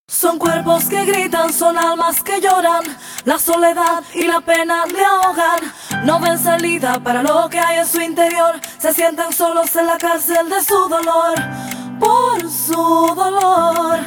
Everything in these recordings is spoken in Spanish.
Son cuerpos que gritan, son almas que lloran, la soledad y la pena le ahogan. No ven salida para lo que hay en su interior, se sienten solos en la cárcel de su dolor. Por su dolor,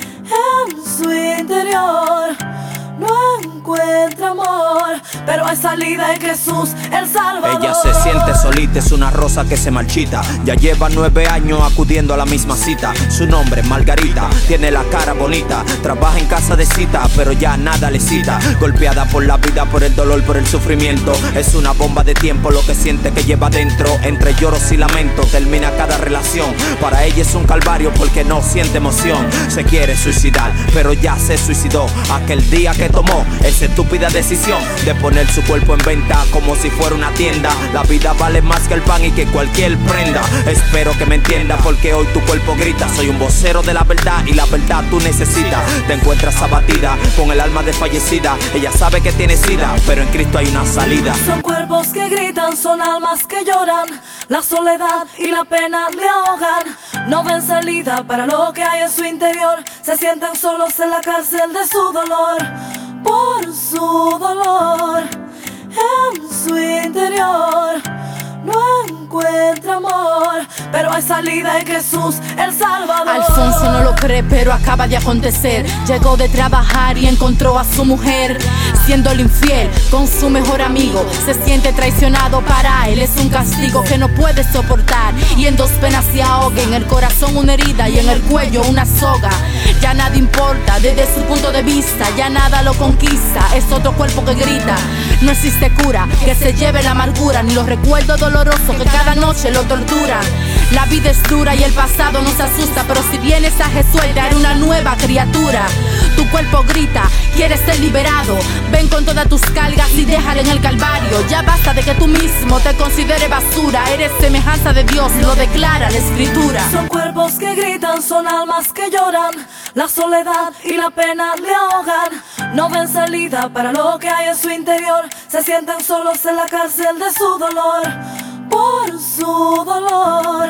en su interior no encuentra amor, pero hay salida en Jesús, el Salvador. Ella se siente solita, es una rosa que se marchita. Ya lleva 9 años acudiendo a la misma cita. Su nombre es Margarita, tiene la cara bonita. Trabaja en casa de cita, pero ya nada le cita. Golpeada por la vida, por el dolor, por el sufrimiento. Es una bomba de tiempo lo que siente que lleva dentro. Entre lloros y lamentos termina cada relación. Para ella es un calvario porque no siente emoción. Se quiere suicidar, pero ya se suicidó aquel día que tomó esa estúpida decisión de poner su cuerpo en venta como si fuera una tienda. La vida vale más que el pan y que cualquier prenda. Espero que me entienda porque hoy tu cuerpo grita. Soy un vocero de la verdad y la verdad tú necesitas. Te encuentras abatida con el alma desfallecida. Ella sabe que tiene sida, pero en Cristo hay una salida. Son cuerpos que gritan, son almas que lloran, la soledad y la pena le ahogan. No ven salida para lo que hay en su interior, se sienten solos en la cárcel de su dolor. Por su dolor, en su interior no encuentra amor, pero hay salida en Jesús, el Salvador. Alfonso no lo cree, pero acaba de acontecer. Llegó de trabajar y encontró a su mujer siéndole infiel con su mejor amigo. Se siente traicionado, para él es un castigo que no puede soportar. Y en 2 penas se ahoga, en el corazón una herida y en el cuello una soga. Ya nada importa desde su punto de vista, ya nada lo conquista. Es otro cuerpo que grita. No existe cura que se lleve la amargura, ni los recuerdos dolorosos que cada noche lo torturan. La vida es dura y el pasado nos asusta, pero si vienes a Jesús te hará una nueva criatura. Tu cuerpo grita, quieres ser liberado. Ven con todas tus cargas y déjala en el calvario. Ya basta de que tú mismo te consideres basura. Eres semejanza de Dios, lo declara la Escritura. Son cuerpos que gritan, son almas que lloran, la soledad y la pena le ahogan. No ven salida para lo que hay en su interior, se sienten solos en la cárcel de su dolor. Por su dolor,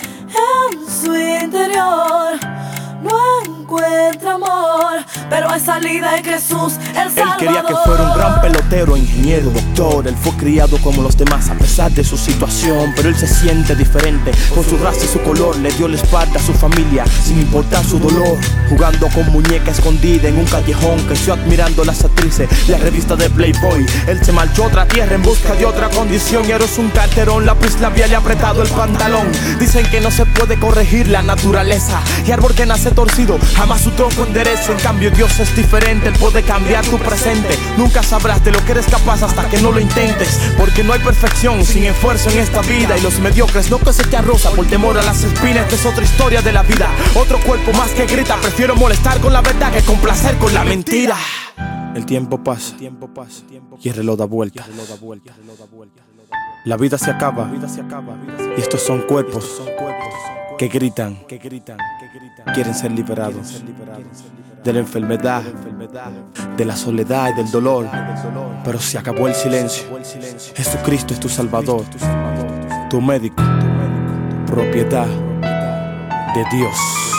en su interior no encuentra amor, pero hay salida en Jesús, el Salvador. Él quería que fuera un gran pelotero, ingeniero, doctor. Él fue criado como los demás a pesar de su situación, pero él se siente diferente. Con su raza y su color le dio la espalda a su familia sin importar su dolor. Jugando con muñeca escondida en un callejón, creció admirando las actrices, la revista de Playboy. Él se marchó a otra tierra en busca de otra condición y ahora es un carterón, lápiz labial y apretado el pantalón. Dicen que no se puede corregir la naturaleza y árbol que nace torcido jamás su tronco endereza. En cambio Dios es diferente, Él puede cambiar tu presente. Nunca sabrás de lo que eres capaz hasta que no lo intentes, porque no hay perfección sin esfuerzo en esta vida. Y los mediocres no cosechan rosa por temor a las espinas. Esta es otra historia de la vida, otro cuerpo más que grita. Prefiero molestar con la verdad que complacer con la mentira. El tiempo pasa y el reloj da vuelta. La vida se acaba y estos son cuerpos que gritan, quieren ser liberados de la enfermedad, de la soledad y del dolor. Pero se acabó el silencio. Jesucristo es tu Salvador, tu médico, propiedad de Dios.